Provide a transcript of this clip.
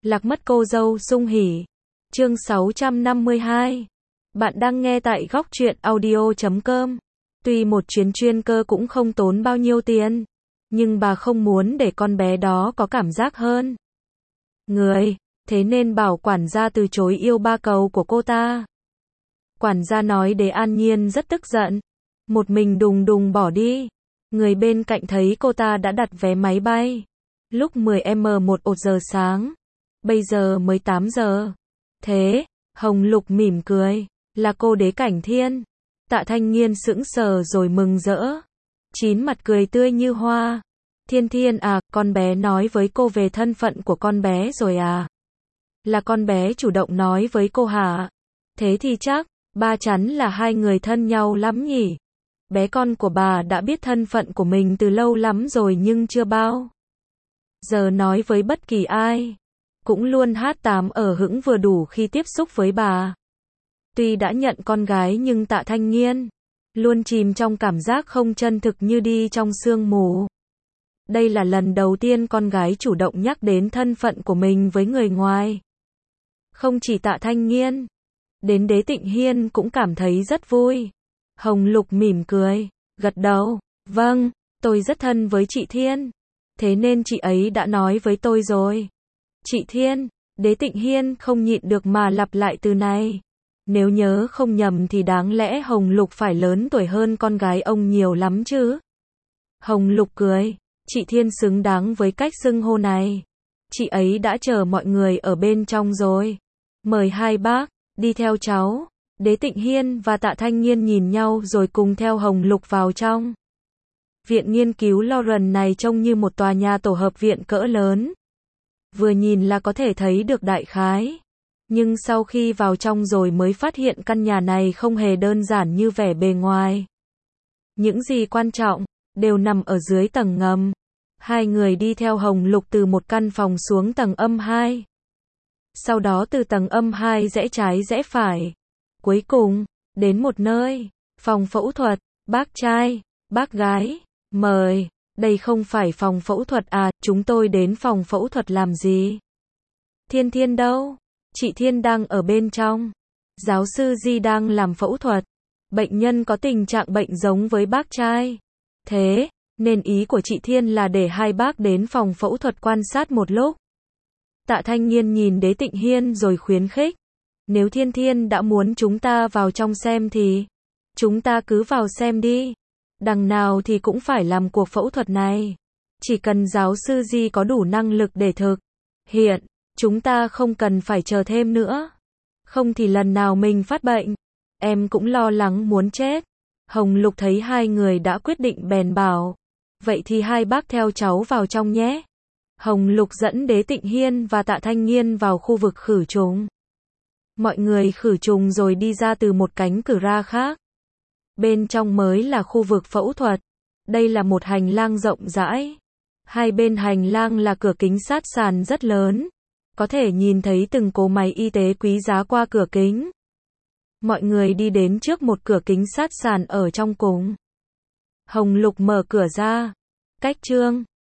Lạc mất cô dâu sung hỉ. Chương 652. Bạn đang nghe tại góc truyện audio.com. Tuy một chuyến chuyên cơ cũng không tốn bao nhiêu tiền, nhưng bà không muốn để con bé đó có cảm giác hơn người, thế nên bảo quản gia từ chối yêu ba cầu của cô ta. Quản gia nói Đế An Nhiên rất tức giận, một mình đùng đùng bỏ đi. Người bên cạnh thấy cô ta đã đặt vé máy bay lúc 10m1 giờ sáng, bây giờ mới 8 giờ. Thế, Hồng Lục mỉm cười, là cô Đế Cảnh Thiên. Tạ Thanh Nghiên sững sờ rồi mừng rỡ, chín mặt cười tươi như hoa. Thiên Thiên à, con bé nói với cô về thân phận của con bé rồi à? Là con bé chủ động nói với cô hả? Thế thì chắc, ba chắn là hai người thân nhau lắm nhỉ? Bé con của bà đã biết thân phận của mình từ lâu lắm rồi nhưng chưa bao giờ nói với bất kỳ ai. Cũng luôn hát tám ở hững vừa đủ khi tiếp xúc với bà. Tuy đã nhận con gái nhưng Tạ Thanh Nghiên luôn chìm trong cảm giác không chân thực như đi trong sương mù. Đây là lần đầu tiên con gái chủ động nhắc đến thân phận của mình với người ngoài. Không chỉ Tạ Thanh Nghiên, đến Đế Tịnh Hiên cũng cảm thấy rất vui. Hồng Lục mỉm cười, gật đầu, vâng, tôi rất thân với chị Thiên. Thế nên chị ấy đã nói với tôi rồi. Chị Thiên, Đế Tịnh Hiên không nhịn được mà lặp lại từ này. Nếu nhớ không nhầm thì đáng lẽ Hồng Lục phải lớn tuổi hơn con gái ông nhiều lắm chứ. Hồng Lục cười, chị Thiên xứng đáng với cách xưng hô này. Chị ấy đã chờ mọi người ở bên trong rồi. Mời hai bác, đi theo cháu. Đế Tịnh Hiên và Tạ Thanh Nghiên nhìn nhau rồi cùng theo Hồng Lục vào trong. Viện nghiên cứu Lauren này trông như một tòa nhà tổ hợp viện cỡ lớn. Vừa nhìn là có thể thấy được đại khái. Nhưng sau khi vào trong rồi mới phát hiện căn nhà này không hề đơn giản như vẻ bề ngoài. Những gì quan trọng, đều nằm ở dưới tầng ngầm. Hai người đi theo Hồng Lục từ một căn phòng xuống tầng âm 2. Sau đó từ tầng âm 2 rẽ trái rẽ phải. Cuối cùng, đến một nơi, phòng phẫu thuật, bác trai, bác gái, mời, đây không phải phòng phẫu thuật à, chúng tôi đến phòng phẫu thuật làm gì? Thiên Thiên đâu? Chị Thiên đang ở bên trong. Giáo sư Di đang làm phẫu thuật. Bệnh nhân có tình trạng bệnh giống với bác trai. Thế, nên ý của chị Thiên là để hai bác đến phòng phẫu thuật quan sát một lúc. Tạ Thanh Nghiên nhìn Đế Tịnh Hiên rồi khuyến khích. Nếu Thiên Thiên đã muốn chúng ta vào trong xem thì chúng ta cứ vào xem đi. Đằng nào thì cũng phải làm cuộc phẫu thuật này. Chỉ cần giáo sư Di có đủ năng lực để thực hiện, chúng ta không cần phải chờ thêm nữa. Không thì lần nào mình phát bệnh, em cũng lo lắng muốn chết. Hồng Lục thấy hai người đã quyết định bèn bảo. Vậy thì hai bác theo cháu vào trong nhé. Hồng Lục dẫn Đế Tịnh Hiên và Tạ Thanh Nghiên vào khu vực khử trùng. Mọi người khử trùng rồi đi ra từ một cánh cửa ra khác. Bên trong mới là khu vực phẫu thuật. Đây là một hành lang rộng rãi. Hai bên hành lang là cửa kính sát sàn rất lớn. Có thể nhìn thấy từng cỗ máy y tế quý giá qua cửa kính. Mọi người đi đến trước một cửa kính sát sàn ở trong cùng. Hồng Lục mở cửa ra. Cách Trương,